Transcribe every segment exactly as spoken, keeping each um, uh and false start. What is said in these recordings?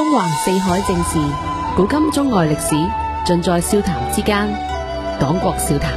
橫四海正事，古今中外歷史，盡在笑談之間。講國笑談。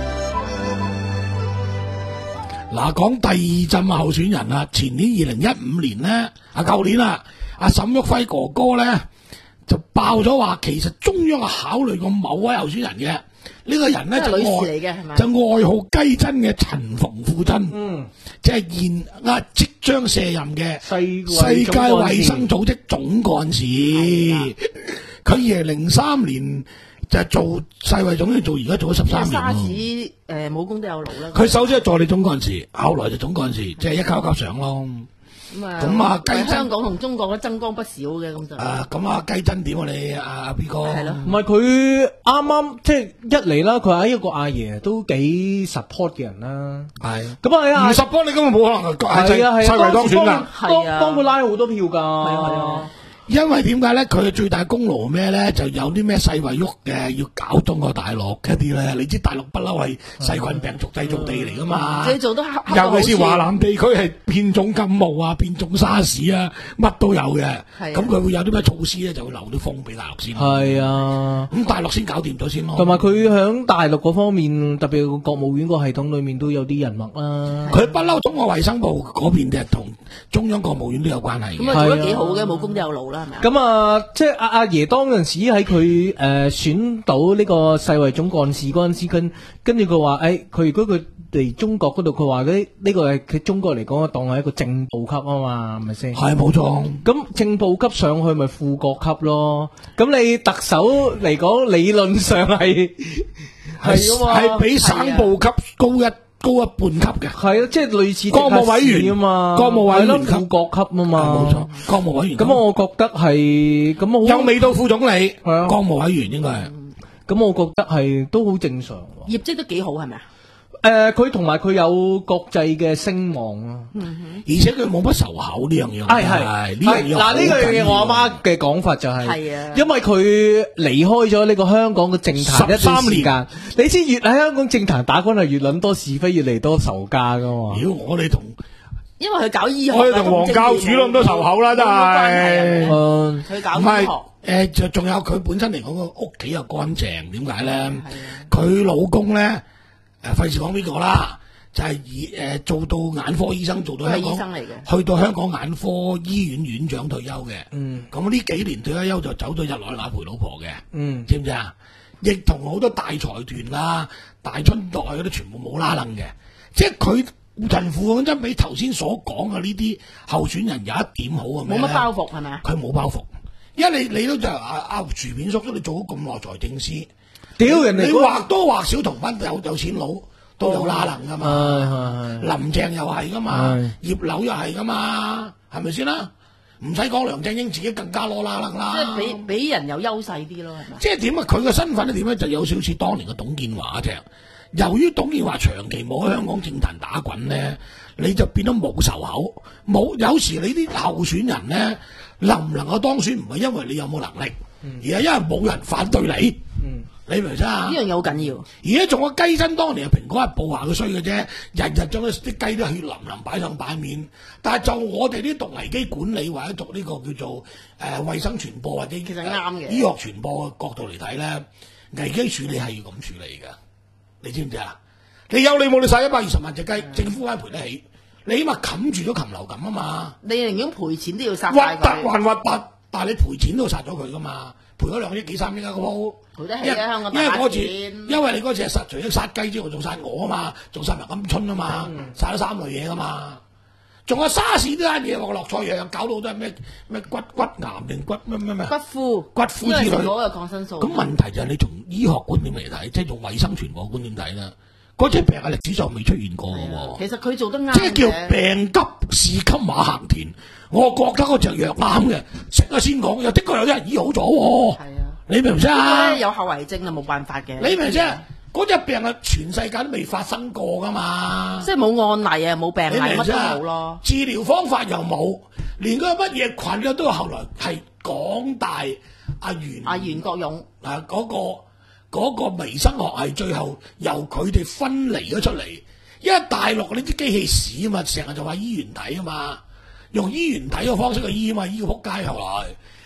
嗱，講第二陣候選人啊，前年二零一五年呢，啊舊年啊，阿沈旭輝哥哥呢就爆咗話，其實中央係考慮過某位候選人嘅。呢、這個人呢，就女士外嚟嘅係咪？ 就外號雞珍嘅陳馮富珍，嗯，即係現啊即將卸任嘅世世界衛生組織總幹事。佢二零零三年就係做世衛總，做而家做咗十三年。 沙士誒武功都有勞啦。 佢首先係助理總幹事，後來就總幹事，即係一級一級上咯。 咁啊， 咁啊，雞珍香港同中國都爭光不少嘅咁就。 啊，咁啊，雞珍點啊你阿 B 哥？ 係咯， 唔係佢啱啱即係一嚟啦，佢係一個阿爺都幾 support 嘅人啦。 係。 咁啊， 唔 support 你根本冇可能係係啊係世衛當選㗎。 係啊，幫佢拉好多票㗎。係啊係啊。 因為點解咧？佢嘅最大功勞咩咧？就有啲咩世衛喐嘅，要搞中國大陸一啲咧。你知大陸不嬲係細菌病毒製造地嚟噶嘛？ 你做得尤其是華南地區係變種感冒啊、變種沙士啊，乜都有嘅。咁佢會有啲咩措施咧？就會留啲風俾大陸先。 係啊， 咁大陸先搞掂咗先咯。 同埋佢響大陸嗰方面，特別國務院個系統裏面都有啲人脈啦。 佢不嬲中國衛生部嗰邊嘅同中央國務院都有關係嘅。 咁啊做得幾好嘅，武功都有勞。 咁啊，即係阿阿爺當陣時喺佢誒選到呢個世衛總幹事嗰陣時，跟跟住佢話，誒，佢如果佢嚟中國嗰度，佢話呢呢個係佢中國嚟講，當係一個正部級啊嘛，係咪先？ 係冇錯。 咁正部級上去咪副國級咯？咁你特首嚟講，理論上係係啊嘛， 係比省部級高一。高一半級嘅， 係啊，即係類似國務委員啊嘛， 國務委員級副國級啊嘛， 冇錯，國務委員。 咁我覺得係咁好， 又未到副總理， 係啊， 國務委員應該係。 咁我覺得係都好正常。 業績都幾好係咪啊？ 誒，佢同埋佢有國際嘅聲望啊， 而且佢冇乜仇口呢樣嘢。 係係呢樣嘢。 嗱，呢樣嘢我阿媽嘅講法就係， 係啊， 因為佢離開咗呢個香港嘅政壇一段時間，你知越喺香港政壇打滾係越諗多是非，越嚟多仇家噶嘛。 妖，我哋同因為佢搞醫學， 我哋同黃教主都咁多仇口啦，真係。 嗯，佢搞醫學。 誒，就仲有佢本身嚟講個屋企又乾淨，點解咧？佢老公咧。誒，費事講邊個啦，就係、是、以誒、呃、做到眼科醫生，做到香港， 醫生嚟嘅， 去到香港眼科醫院院長退休嘅。嗯，咁呢幾年退咗休就走咗日內瓦陪老婆嘅。嗯，知唔知啊？亦同好多大財團啦、大春代嗰啲全部冇拉楞嘅，即係佢陳富珍比頭先所講嘅呢啲候選人有一點好嘅咩？ 冇乜包袱係咪啊？ 佢冇包袱，因為你你都就阿阿薯片叔叔，你做咗咁耐財政司。 屌人哋， 你或多或少同班有有錢佬都有拉能噶嘛？ 哦、 林鄭又係噶嘛？葉劉又係噶嘛？係咪先啦？唔使講，梁振英自己更加攞拉能啦。 即係比比人有優勢啲咯，係咪？ 即係點啊？佢嘅身份咧點咧？就有少少似當年嘅董建華啫。由於董建華長期冇喺香港政壇打滾咧，你就變咗冇仇口，冇有時你啲候選人咧能唔能夠當選，唔係因為你有冇能力，嗯、而係因為冇人反對你。嗯你明唔明啊？ 呢樣嘢好緊要。 而家仲有雞珍當年係蘋果日報話佢衰嘅啫，日日將啲啲雞都血淋淋擺上版面。但係就我哋啲讀危機管理或者讀呢個叫做誒、呃、衛生傳播或者其實啱嘅醫學傳播嘅角度嚟睇咧，危機處理係要咁處理㗎。你知唔知啊？你有你冇你殺一百二十萬隻雞，嗯、政府梗係賠得起。你起碼冚住咗禽流感啊嘛。 你寧願賠錢都要殺核曬佢。 突還核突，但係你賠錢都要殺咗佢㗎嘛。賠咗兩億幾三億啊個鋪， 賠得起啊香港因為嗰次，因為你嗰次係殺除咗殺雞之外，仲殺我啊嘛，仲殺埋鵪鶉啊嘛，殺咗、嗯、三類嘢噶嘛，仲有沙士呢單嘢，我落菜藥搞到都係咩咩骨骨癌定骨咩咩咩骨枯骨枯之類， 因為嗰個抗生素。 咁問題就係你從醫學觀點嚟睇，即係用衛生傳播觀點睇啦，嗰隻病喺歷史上未出現過嘅喎。 其實佢做得啱， 即係叫病急士給馬行田。我覺得嗰隻藥啱嘅，食咗先講，又的確有啲人醫好咗喎。係啊，你明唔明啊？ 有後遺症啊，冇辦法嘅。 你明唔明啊？嗰隻病啊，全世界都未發生過噶嘛。 即係冇案例啊，冇病例，乜都冇咯。 治療方法又冇，連嗰個乜嘢菌嘅都後來係港大阿袁阿袁國勇啊嗰個嗰個微生學係最後由佢哋分離咗出嚟，因為大陸呢啲機器屎啊嘛，成日就話醫原體啊嘛。用醫原體嘅方式去醫啊嘛，醫到仆街後來，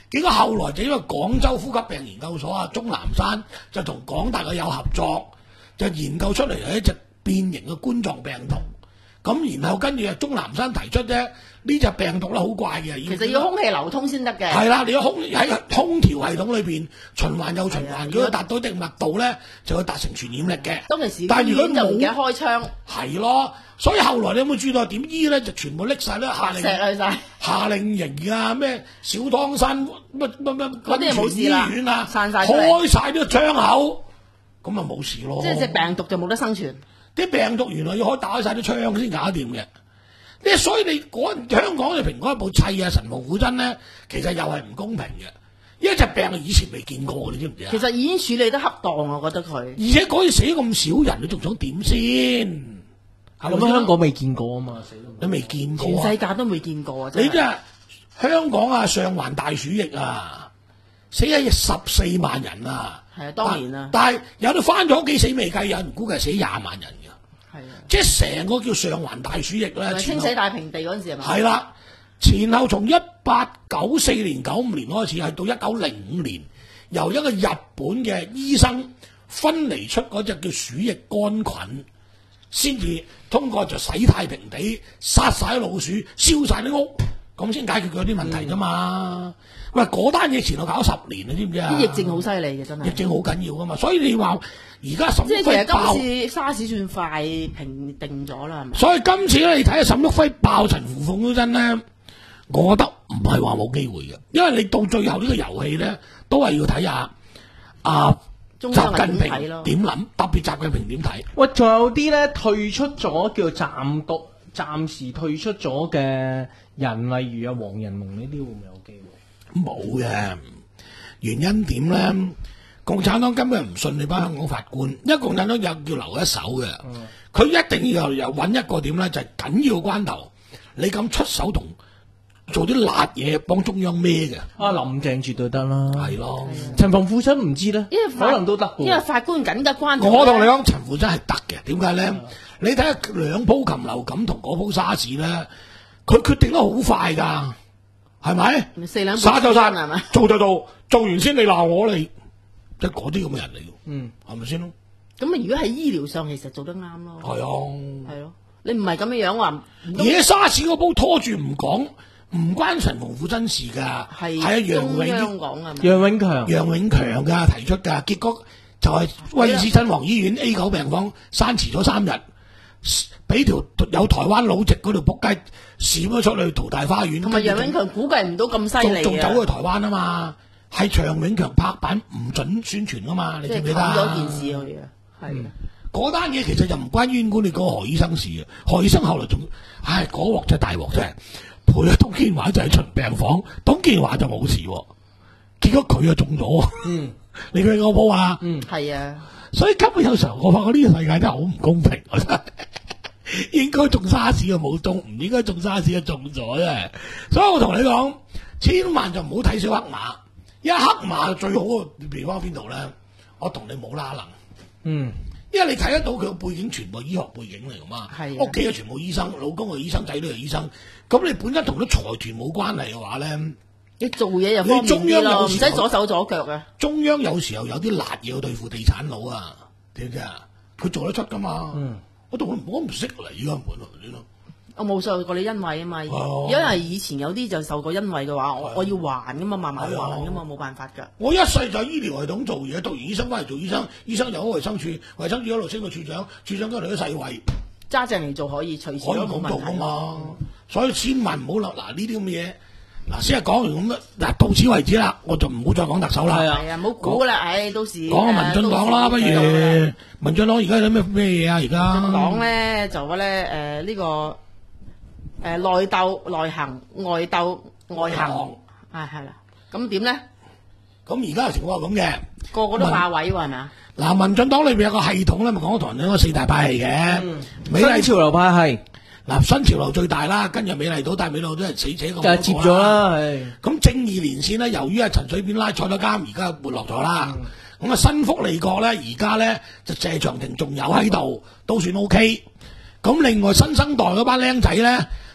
結果後來就因為廣州呼吸病研究所啊，鍾南山就同港大嘅有合作，就研究出嚟係一隻變形嘅冠狀病毒。咁然後跟住啊，鍾南山提出啫，呢隻病毒咧好怪嘅， 其實要空氣流通先得嘅。 係啦，你要空喺空調系統裏邊循環又循環，如果達到一定密度咧，就會達成傳染力嘅。 當其時， 但係如果冇就唔記得開窗， 係咯，所以後來你有冇注意到點醫咧？就全部拎晒咧夏令石去晒。 夏令營啊，咩小湯山乜乜乜嗰啲就冇事啦醫院啊， 散晒出嚟開晒啲窗口，咁咪冇事咯。 即係隻病毒就冇得生存。 啲病毒原來要開打開晒啲窗先搞掂嘅。呢所以你嗰香港嘅蘋果日報砌啊神父古真咧，其實又係唔公平嘅。因為隻病以前未見過，你知唔知啊？ 其實已經處理得恰當，我覺得佢。 而且嗰陣死咁少人，你仲想點先？係咪咁香港未見過啊嘛，死你未見過全啊？ 世界都未見過啊！真係你真係香港啊，上環大鼠疫啊，死咗十四萬人啊！ 係啊，當年啊， 但係有啲翻咗屋企死未計，有人估計係死廿萬人嘅。 係啊， 即係成個叫上環大鼠疫咧， 清洗大平地嗰陣時係咪？ 係啦，前後從一八九四年、九五年開始，係到一九零五年，由一個日本嘅醫生分離出嗰隻叫鼠疫桿菌，先至通過就洗太平地、殺晒老鼠、燒晒啲屋，咁先解決佢啲問題啫嘛。喂、嗯，嗰單嘢前後搞十年，你知唔知啊？ 啲疫症好犀利嘅真係。 疫症好緊要噶嘛，所以你話而家沈旭即係其實輝爆， 今次沙士算快平定咗啦，係咪？ 所以今次咧，你睇下沈旭輝爆陳扶鳳嗰陣咧，我覺得唔係話冇機會嘅，因為你到最後呢個遊戲咧，都係要睇下啊中央係習近平點睇咯？ 點諗，特別習近平點睇。 喂，仲有啲咧退出咗叫暫獨、暫時退出咗嘅人，例如啊黃仁龍呢啲，會唔會有機會？ 冇嘅，原因點咧？共產黨根本唔信你班香港法官，因為共產黨有叫留一手嘅，佢、嗯、一定要又揾一個點咧，就係、是、緊要關頭，你咁出手同做啲辣嘢幫中央孭嘅。 啊，林鄭絕對得啦， 係咯。 陳馮富珍唔知咧， 因為可能都得嘅。 因為法官緊急關頭。 我同你講，陳扶真係得嘅，點解咧？嗯、你睇下兩鋪禽流感同嗰鋪沙士咧，佢決定得好快㗎。係咪？ 四兩耍就晒， 係咪？ 做就做，做完先你鬧我你，即係嗰啲咁嘅人嚟嘅， 嗯， 係咪先咯？ 咁啊，如果喺醫療上，其實做得啱咯。 係啊， 係咯，你唔係咁樣樣話， 嘢沙士嗰煲拖住唔講，唔關陳馮富珍事㗎，係啊，楊中央永講啊， 楊永強， 楊永強㗎提出㗎，結果就係威爾斯親王醫院 A 九病房閂遲咗三日。俾條有台灣佬籍嗰條仆街閃咗出去淘大花園， 同埋楊永強估計唔到咁犀利， 仲走去台灣啊嘛，係長永強拍板唔准宣傳噶嘛，你記唔記得？ 講咗件事去啊，係嗰單嘢其實就唔關醫院管理嗰個何醫生事嘅，何醫生後來仲，唉嗰鑊真係大鑊真係，陪阿董建華就喺巡病房，董建華就冇事，結果佢啊中咗，嗯，你記唔記我冇啊？ 嗯，係啊。 所以根本有時候我發覺呢個世界真係好唔公平，我真係應該中沙士嘅冇中，唔應該中沙士嘅中咗啫。所以我同你講，千萬就唔好睇小黑馬，因為黑馬最好嘅地方邊度咧？我同你冇拉能，嗯，因為你睇得到佢嘅背景全部醫學背景嚟噶嘛，係屋企嘅全部醫生，老公係醫生，仔女係醫生，咁你本身同啲財團冇關係嘅話咧。 你做嘢又方便啲咯，唔使左手左腳嘅。 中央有時候有啲辣嘢要對付地產佬啊，知唔知啊？佢做得出噶嘛？嗯，我同我唔識嚟噶，本來咯。 我冇受過你恩惠啊嘛，哦、因為以前有啲就受過恩惠嘅話，我我要還噶嘛，慢慢還噶嘛，冇辦法噶。 我一世就喺醫療系統做嘢，讀完醫生翻嚟做醫生，醫生又喺衛生署，衛生署一路升到處長，處長跟住嚟咗世衛， 揸正嚟做可以隨時可以咁做噶嘛。所以千萬唔好落嗱呢啲咁嘅嘢。嗱，先係講完咁嗱，到此為止啦，我就唔好再講特首啦。 係啊，唔好估啦，唉，到時講下民進黨啦，不如民進黨而家有咩咩嘢啊？而家民進黨咧就咧誒呢個誒內鬥內行，外鬥外行，係係啦。咁點咧？ 咁而家嘅情況係咁嘅， 個個都霸位喎，係咪啊？ 嗱，民進黨裏邊有個系統咧，咪講咗同人哋嗰四大派系嘅， 美麗潮流派系。 嗱，新潮流最大啦，跟住美麗島，但係美麗島都係死者咁。就係接咗啦，係。 咁正義連線咧，由於阿陳水扁拉坐咗監，而家沒落咗啦。咁啊、嗯，新福利國咧，而家咧就謝長廷仲有喺度，都算 O K。咁另外新生代嗰班僆仔咧，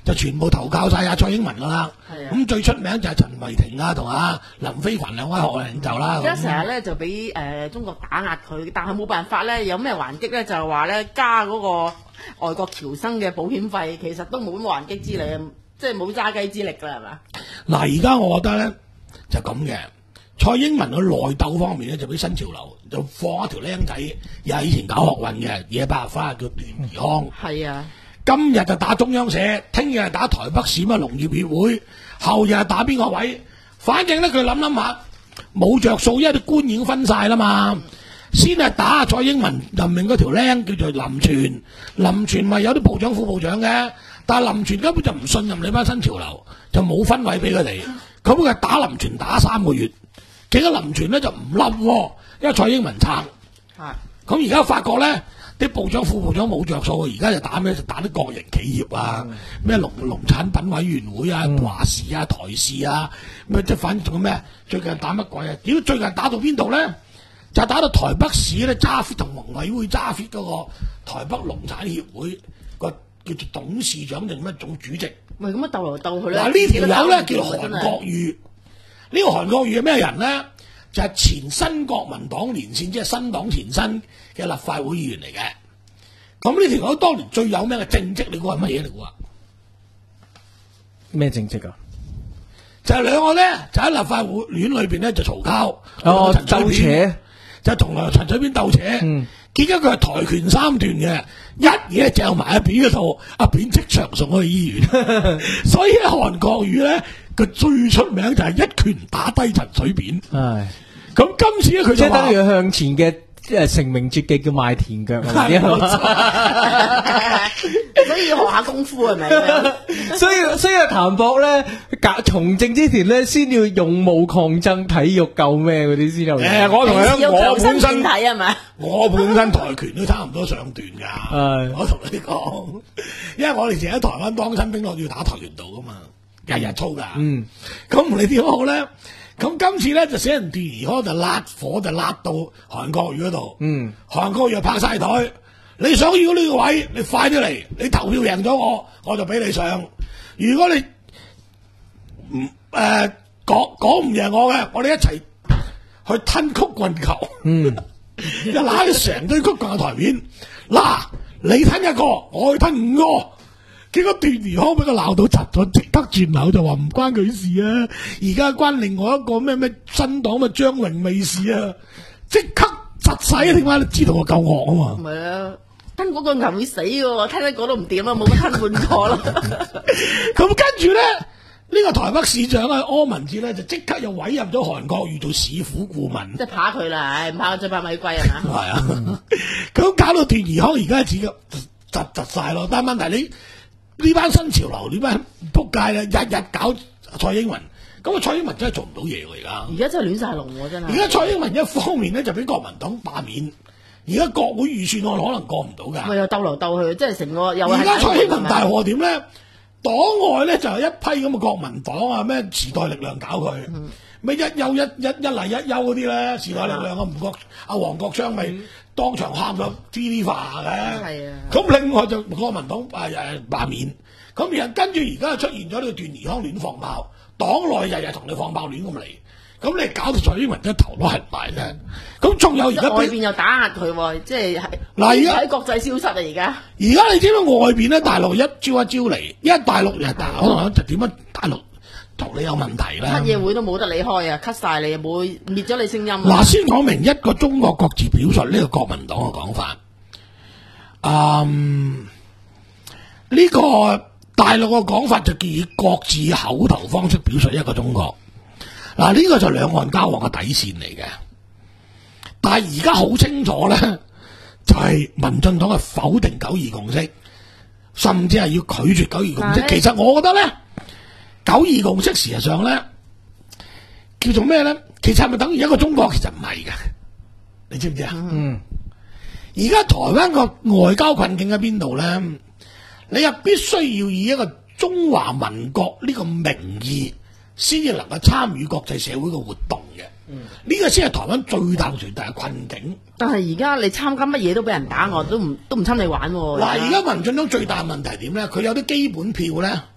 就全部投靠晒阿蔡英文噶啦。 係啊咁最出名就係陳慧婷啊，同阿林飛群兩位學運領袖啦。 而家成日咧就俾誒中國打壓佢，但係冇辦法咧，有咩還擊咧？就係話咧加嗰個外國僑生嘅保險費，其實都冇乜還擊之力，即係冇揸雞之力㗎啦，係嘛？ 嗱，而家我覺得咧就咁嘅，蔡英文嘅內鬥方面咧就俾新潮流就放一條僆仔，又係以前搞學運嘅野百合花，叫段宜康。 係啊， 今日就打中央社，聽日係打台北市乜農業協會，後日係打邊個位？反正咧佢諗諗下冇着數，因為啲官已經分晒啦嘛。先係打蔡英文任命嗰條僆叫做林全，林全咪有啲部長副部長嘅，但係林全根本就唔信任你班新潮流，就冇分位俾佢哋。咁佢打林全打三個月，結果林全咧就唔冧喎，因為蔡英文撐。 係。 咁而家發覺咧，啲部長副部長冇着數，而家就打咩？就打啲國營企業啊，咩農農產品委員會啊、華視啊、台視啊，咩即係反正仲有咩？最近打乜鬼啊？屌最近打到邊度咧？就打到台北市咧，揸 fit 同農委會揸 fit 嗰個台北農產協會個叫做董事長定咩總主席。 咪咁樣鬥嚟鬥去咧。 嗱呢條友咧叫韓真係國瑜，呢、這個韓國瑜係咩人咧？就係、是、前新國民黨連線，即係新黨前身嘅立法會議員嚟嘅。咁呢條友當年最有名嘅政績，你估係乜嘢嚟㗎？ 咩政績啊？ 就係兩個咧，就喺立法會院裏邊咧就嘈交， 哦， 陳水鬥扁扯， 就同阿陳水扁鬥扯。 嗯， 結果佢係跆拳三段嘅，一嘢掟埋阿扁嗰度，阿扁即場送去醫院。所以咧，韓國瑜咧，佢最出名就係一拳打低陳水扁。 唉， 咁今次咧，佢就話即係等於向前嘅誒成名絕技叫賣田腳啊！ 係冇錯所以要學下功夫係咪？ 所以所以啊，譚博咧，搞從政之前咧，先要勇武抗爭、體育救咩嗰啲先有。 誒，我同你講，我要強身本身健體係咪？ 我本身跆拳都差唔多上段㗎。 係我同你講，因為我哋成日喺台灣當親兵，我要打跆拳道㗎嘛，日日操㗎。 嗯， 咁唔理點好咧。咁今次咧就寫人段宜康就辣火就辣到韓國瑜嗰度， 嗯， 韓國瑜就拍晒台，你想要呢個位，你快啲嚟，你投票贏咗我，我就俾你上。如果你唔誒講講唔贏我嘅，我哋一齊去吞曲棍球， 嗯， 一揦咗成堆曲棍喺台面，嗱你吞一個，我去吞五個。結果段宜康俾佢鬧到窒咗，即刻轉口就話唔關佢事啊！而家關另外一個咩咩新黨嘅張榮美事啊！即刻窒晒啊！點解你知道我夠惡啊嘛？ 唔係啊，吞嗰個牛會死嘅喎，吞一個都唔掂啊，冇乜吞半個咯。 咁跟住咧，呢、這個台北市長啊柯文哲咧就即刻又委任咗韓國瑜做市府顧問， 即係怕佢啦，唉，唔怕佢再怕米貴係嘛？ 係啊！咁搞到段宜康而家自己窒窒晒咯，但係問題你。呢班新潮流，呢班仆街咧，日日搞蔡英文，咁啊蔡英文真係做唔到嘢喎而家。 而家真係亂晒龍喎，真係。 而家蔡英文一方面咧就俾國民黨罷免，而家國會預算案可能過唔到㗎。 咪又鬥嚟鬥去，即係成個又係。 而家蔡英文大禍點咧？黨外咧就有一批咁嘅國民黨啊，咩時代力量搞佢，咩、嗯、一休一一一嚟一休嗰啲咧，時代力量啊，吳國阿黃國昌咪。當場喊咗 T V 化嘅，咁另外就國民黨誒誒罷免，咁然後跟住而家出現咗呢個段宜康亂放炮，黨內日日同你放炮亂咁嚟，咁你搞到蔡英文一頭都係埋嘅，咁仲有而家外邊又打壓佢喎，即係嗱而家喺國際消失啊！而家而家你知唔知外邊咧大陸一招一招嚟，因為大陸人大可能就點樣大陸同你有問題咧？ 乜嘢會都冇得你開啊 ，cut 晒你，冇滅咗你聲音。 嗱，先講明一個中國各自表述呢個國民黨嘅講法。嗯，呢、這個大陸嘅講法就叫以各自口頭方式表述一個中國。嗱，呢個就兩岸交往嘅底線嚟嘅。但係而家好清楚咧，就係、是、民進黨係否定九二共識，甚至係要拒絕九二共識。其實我覺得咧。九二共識事實上咧叫做咩咧？其實係咪等於一個中國？其實唔係嘅，你知唔知啊？嗯。而家台灣個外交困境喺邊度咧？你又必須要以一個中華民國呢個名義，先至能夠參與國際社會嘅活動嘅。嗯。呢個先係台灣最大最大嘅困境。 但係而家你參加乜嘢都俾人打，我都唔都唔侵你玩喎。 嗱，而家民進黨最大嘅問題點咧？佢有啲基本票咧。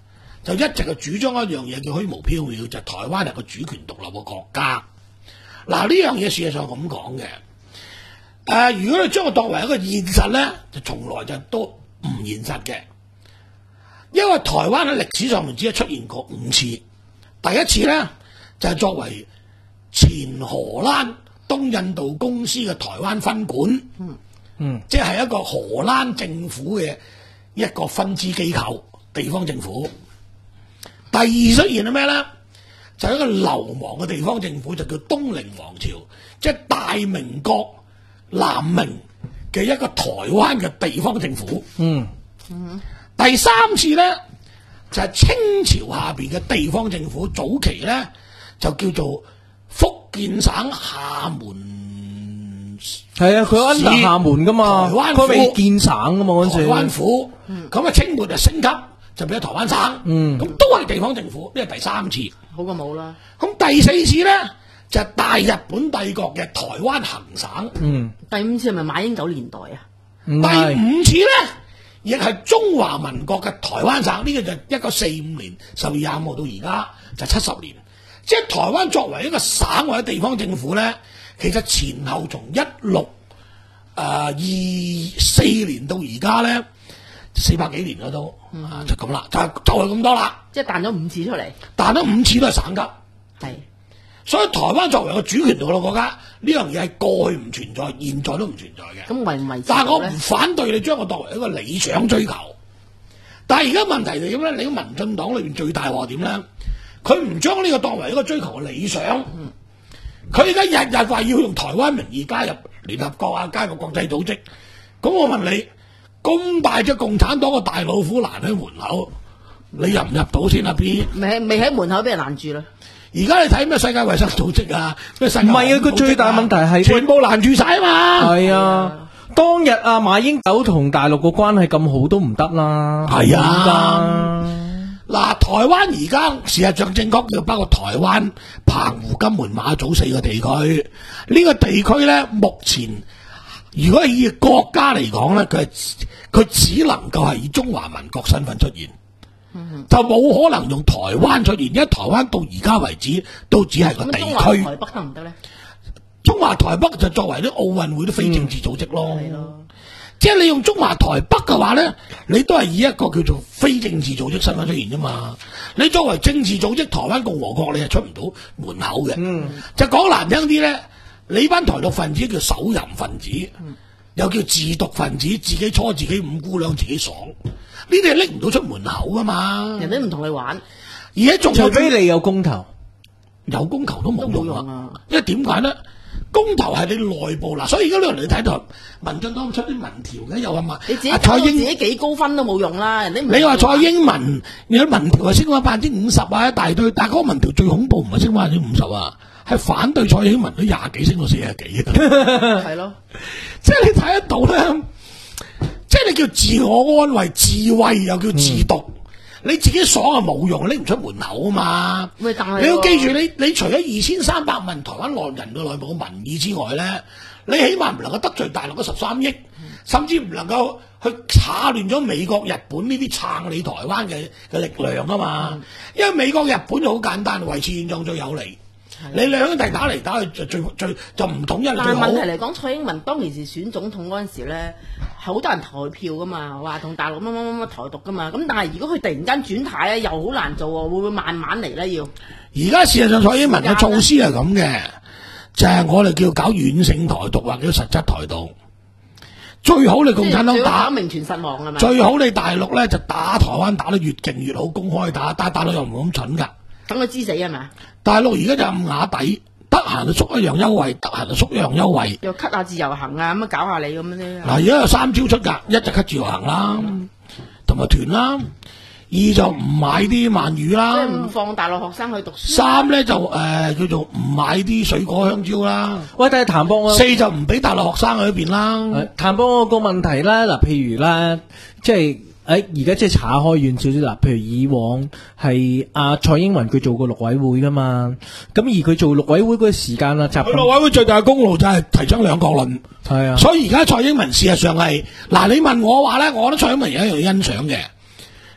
就一直係主張一樣嘢叫虛無縹緲，就係、台灣係個主權獨立嘅國家。嗱，呢樣嘢事實上咁講嘅。誒、呃，如果你將佢當為一個現實咧，就從來就都唔現實嘅。因為台灣喺歷史上面只係出現過五次，第一次咧就係、是、作為前荷蘭東印度公司嘅台灣分館，嗯嗯，即係一個荷蘭政府嘅一個分支機構，地方政府。第二出現係咩咧？就係一個流亡嘅地方政府，就叫東寧王朝，即係大明國南明嘅一個台灣嘅地方政府。嗯嗯。第三次咧就係、是、清朝下邊嘅地方政府，早期咧就叫做福建省廈門。 係啊，佢安達廈門噶嘛， 台灣佢未建省噶嘛嗰陣時。 台灣府，咁啊、嗯、清末就升級，就變咗台灣省。嗯，咁都係地方政府，呢係第三次。 好過冇啦。 咁第四次咧就係、是、大日本帝國嘅台灣行省。嗯， 第五次係咪馬英九年代啊？ 第五次咧，亦係中華民國嘅台灣省。呢、這個就一九四五年十月廿五號到而家就七十年。即係台灣作為一個省或者地方政府咧，其實前後從一六誒二四年到而家咧，四百幾年啦都，嗯、啊就咁啦，就就係咁多啦。 即係彈咗五次出嚟， 彈咗五次都係省級。 係， 所以台灣作為個主權獨立國家，呢樣嘢係過去唔存在，現在都唔存在嘅。 咁維唔維持？ 但係我唔反對你將我當為一個理想追求。但係而家問題係點咧？你個民進黨裏邊最大鑊點咧？佢唔將呢個當為一個追求嘅理想。佢而家日日話要用台灣名義加入聯合國啊，加入國際組織。咁我問你，咁大隻共產黨個大老虎攔喺門口，你入唔入到先啊？邊未未喺門口俾人攔住啦。 而家你睇咩世界衛生組織啊？咩世界？ 唔係啊！佢最大問題係全部攔住晒啊嘛。 係啊，當日啊馬英九同大陸個關係咁好都唔得啦。 係啊。嗱，台灣而家事實上正確叫包括台灣、澎湖、金門、馬祖四個地區。呢、這個地區咧，目前如果以國家嚟講咧，佢係佢只能夠係以中華民國身份出現，嗯、就冇可能用台灣出現，因為台灣到而家為止都只係個地區。中華台北得唔得咧？ 中華台北就作為啲奧運會啲非政治組織咯。 嗯即係你用中華台北嘅話咧，你都係以一個叫做非政治組織身份出現啫嘛。你作為政治組織台灣共和國，你係出唔到門口嘅。嗯，就講難聽啲咧，你班台獨分子叫手淫分子，嗯、又叫自毒分子，自己搓自己五姑娘，自己爽。呢啲係拎唔到出門口噶嘛。 人哋唔同你玩， 而家仲除非你有公投， 有公投都冇用， 用啊。 因為點解咧？公投係你內部嗱，所以而家呢樣你睇到民進黨出啲民調嘅，又話嘛， 你自己蔡英自己幾高分都冇用啦，人哋你話蔡英文，你啲民調係升翻百分之五十啊，一大堆，但係嗰個民調最恐怖唔係升翻百分之五十啊，係反對蔡英文都廿幾升到四十幾啊， 係咯， 即係你睇得到咧，即係你叫自我安慰、自慰又叫自毒。嗯你自己爽係冇用，拎唔出門口啊嘛！ 喂，但係你要記住，你你除咗二千三百萬台灣內人嘅內部民意之外咧，你起碼唔能夠得罪大陸嘅十三億，嗯、甚至唔能夠去打亂咗美國、日本呢啲撐你台灣嘅嘅力量啊嘛！嗯、因為美國、日本就好簡單，維持現狀最有利。你兩兄弟打嚟打去就最最就唔統一。 但係問題嚟講，蔡英文當其時選總統嗰陣時咧，係好多人投票噶嘛，話同大陸乜乜乜乜台獨噶嘛。咁但係如果佢突然間轉態咧，又好難做喎，會唔會慢慢嚟咧？要而家事實上蔡英文嘅措施係咁嘅，就係、是、我哋叫搞軟性台獨或者實質台獨。最好你共產黨打名存實亡係咪？ 最好你大陸咧就打台灣打得越勁越好，公開打，但係大陸又唔會咁蠢㗎。 等佢知死係咪？ 大陸而家就暗啞底，得閒就縮一樣優惠，得閒就縮一樣優惠。 又 cut 下自由行啊，咁啊搞下你咁樣啫。 嗱，而家有三招出㗎，一就 cut 自由行啦，同埋團啦；二就唔買啲鰻魚啦， 即係唔放大陸學生去讀書。 三咧就誒、呃、叫做唔買啲水果香蕉啦。 喂，但係譚博啊， 四就唔俾大陸學生去嗰邊啦。 譚博個問題啦，嗱，譬如啦，即係。誒，而家即係岔開遠少少啦，譬如以往係阿蔡英文佢做過陸委會噶嘛，咁而佢做陸委會嗰個時間啦，就佢陸委會最大嘅功勞就係提倡兩國論， 係啊， 所以而家蔡英文事實上係嗱，你問我話咧，我覺得蔡英文有一樣欣賞嘅，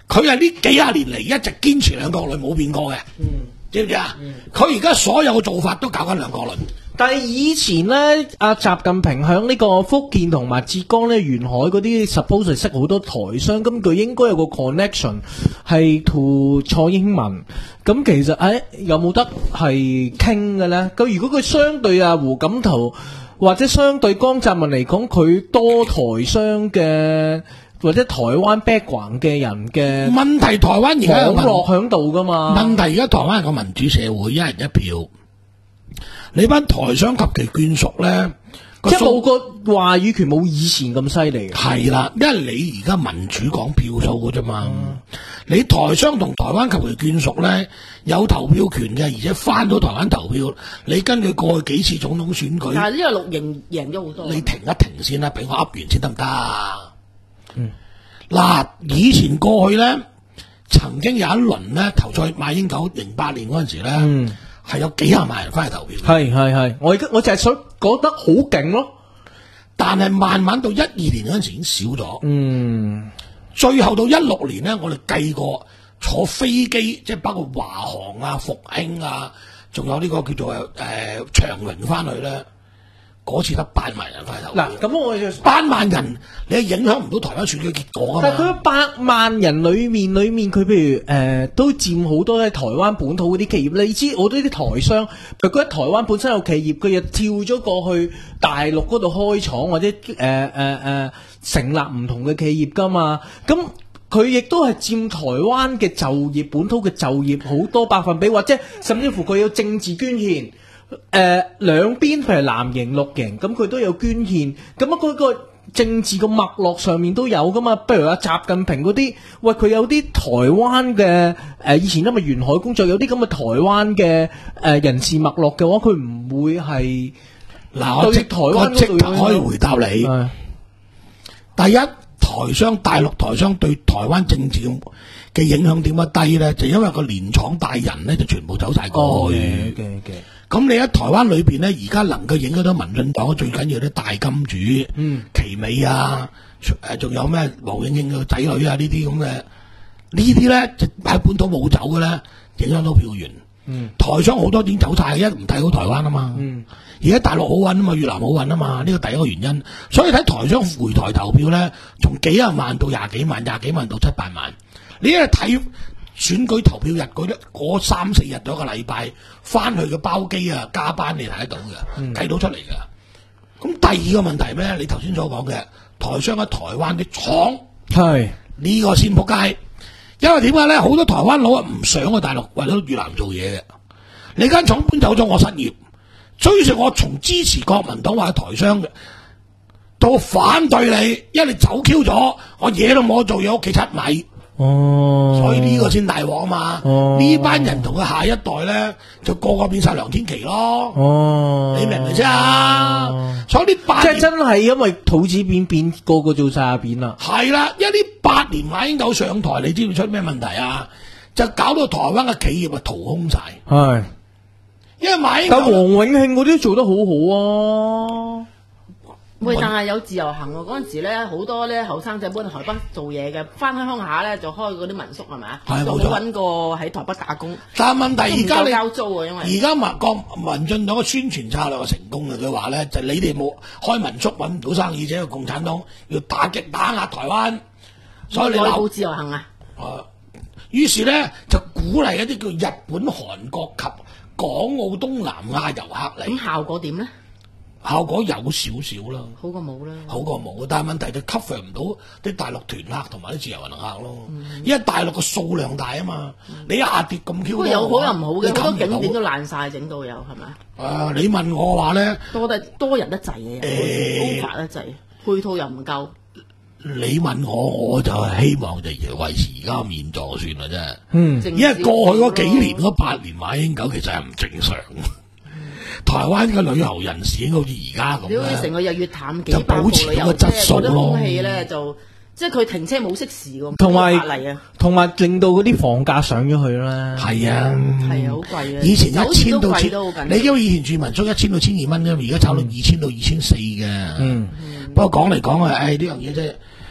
佢係呢幾廿年嚟一直堅持兩國論冇變過嘅， 嗯， 知唔知啊？佢而家所有嘅做法都搞緊兩國論。 但係以前咧，阿習近平響呢個福建同埋浙江咧沿海嗰啲 suppose 係識好多台商，咁佢應該有個 connection 係 to 蔡英文。咁其實誒、哎、有冇得係傾嘅咧？咁如果佢相對啊胡錦濤或者相對江澤民嚟講，佢多台商嘅或者台灣 background 嘅人嘅問題，台灣而家有網絡響度噶嘛？ 問題而家台灣係個民主社會，一人一票。你班台商及其眷屬咧， 即係冇個話語權冇以前咁犀利嘅。 係啦，因為你而家民主講票數嘅啫嘛。嗯、你台商同台灣及其眷屬咧有投票權嘅，而且翻到台灣投票。你根據過去幾次總統選舉， 但係呢個綠營贏咗好多。 你停一停先啦，俾我噏完先得唔得？嗯，嗱，以前過去咧，曾經有一輪咧投在馬英九零八年嗰陣時咧。嗯係有幾廿萬人翻去投票， 係係係，我而家我就係想覺得好勁咯。 但係慢慢到一二年嗰陣時已經少咗， 嗯， 最後到一六年咧，我哋計過坐飛機，即係包括華航啊、復興啊，仲有呢個叫做誒、呃、長榮翻去咧，嗰次得八萬人翻去投票。 嗱，咁我就八萬人，你係影響唔到台灣選舉結果㗎嘛？ 但係佢八萬人裏面，裏面佢譬如誒、呃、都佔好多喺台灣本土嗰啲企業。你知我哋啲台商，譬如佢喺台灣本身有企業，佢又跳咗過去大陸嗰度開廠或者誒誒誒成立唔同嘅企業㗎嘛。咁佢亦都係佔台灣嘅就業本土嘅就業好多百分比，或者甚至乎佢有政治捐獻。誒，兩邊譬如藍營綠營，咁佢都有捐獻，咁啊嗰個政治個脈絡上面都有噶嘛。不如阿習近平嗰啲，喂佢有啲台灣嘅誒，以前因為沿海工作有啲咁嘅台灣嘅誒人事脈絡嘅話，佢唔會係嗱，我即台灣即刻可以回答你。 係第一，台商大陸台商對台灣政治嘅影響點樣低咧？就因為個連廠大人咧就全部走晒過去。 嘅嘅嘅。 咁你喺台灣裏邊咧，而家能夠影響到民進黨最緊要啲大金主，嗯，奇美啊，誒，仲有咩黃永慶嘅仔女啊，呢啲咁嘅，呢啲咧就喺本土冇走嘅咧，影響到票源。嗯，台商好多點走晒，一唔睇好台灣啊嘛。嗯，而家大陸好揾啊嘛，越南好揾啊嘛，呢個第一個原因。所以睇台商回台投票咧，從幾廿萬到廿幾萬，廿幾萬到七八萬，你一睇。選舉投票日嗰一嗰三四日咗個禮拜，翻去嘅包機啊加班你睇得到嘅，計、嗯、到出嚟嘅。咁第二個問題咩？你頭先所講嘅台商喺台灣啲廠係呢個先仆街，因為點解咧？好多台灣佬啊唔想去大陸為咗越南做嘢嘅，你間廠搬走咗我失業，追住我從支持國民黨或者台商嘅，到反對你，因為你走 Q 咗，我嘢都冇得做嘢，屋企七米。哦，所以呢個先大鑊啊嘛！呢班人同佢下一代咧，就個個變晒梁天琦咯。哦，你明唔明啫？所以呢八即係真係因為肚子變變，個個做晒阿扁啦。 係啦，因為呢八年馬英九上台，你知唔知出咩問題啊？就搞到台灣嘅企業啊掏空晒。係，因為馬英九，但黃永慶嗰啲做得好好啊。 喂，但係有自由行喎，嗰陣時咧好多咧後生仔搬去台北做嘢嘅，翻鄉下咧就開嗰啲民宿係咪啊？ 係冇錯。 就揾過喺台北打工。 但係問題而家你交租啊，因為而家民國民進黨嘅宣傳策略係成功嘅，佢話咧就係、你哋冇開民宿揾唔到生意啫，共產黨要打擊打壓台灣，所以你冇自由行啊。 啊，於是咧就鼓勵一啲叫日本、韓國及港澳、東南亞遊客嚟。 咁效果點咧？ 效果有少少啦， 好過冇啦， 好過冇。但係問題就 cover 唔到啲大陸團客同埋啲自由行客咯，嗯、因為大陸嘅數量大啊嘛。嗯、你一下跌咁 Q 多， 有好有唔好嘅，好多景點都爛晒，整到有係咪？ 啊，你問我話咧， 多得多人得滯嘅，高發得滯，配套又唔夠。 你問我，我就係希望就維持而家現狀算啦啫。 嗯， 因為過去嗰幾年嗰八年馬英九其實係唔正常。台灣嘅旅遊人士應該好似而家咁咧， 好似成個日月潭幾百部旅遊車，嗰啲空氣咧就即係佢停車冇熄時喎， 同埋同埋令到嗰啲房價上咗去啦。 係啊， 係啊，好貴啊！ 以前一千到千，你因為以前住民宿一千到千二蚊啫，而家炒到二千到二千四嘅。嗯，不過講嚟講去，誒呢樣嘢啫，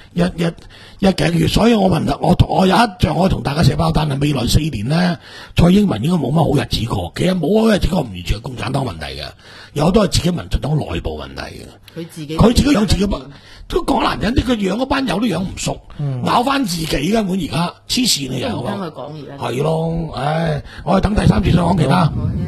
一一一幾個月，所以我問我我有一仗可以同大家寫包單，係未來四年咧，蔡英文應該冇乜好日子過。其實冇好日子過唔完全係共產黨問題嘅，有好多係自己民進黨內部問題嘅。 佢自己佢自己養自己班，都講難聽啲，佢養嗰班友都養唔熟， 嗯咬翻自己根本而家黐線嘅人， 都唔聽佢講而家。 係咯，唉，我哋等第三次再講其他。 好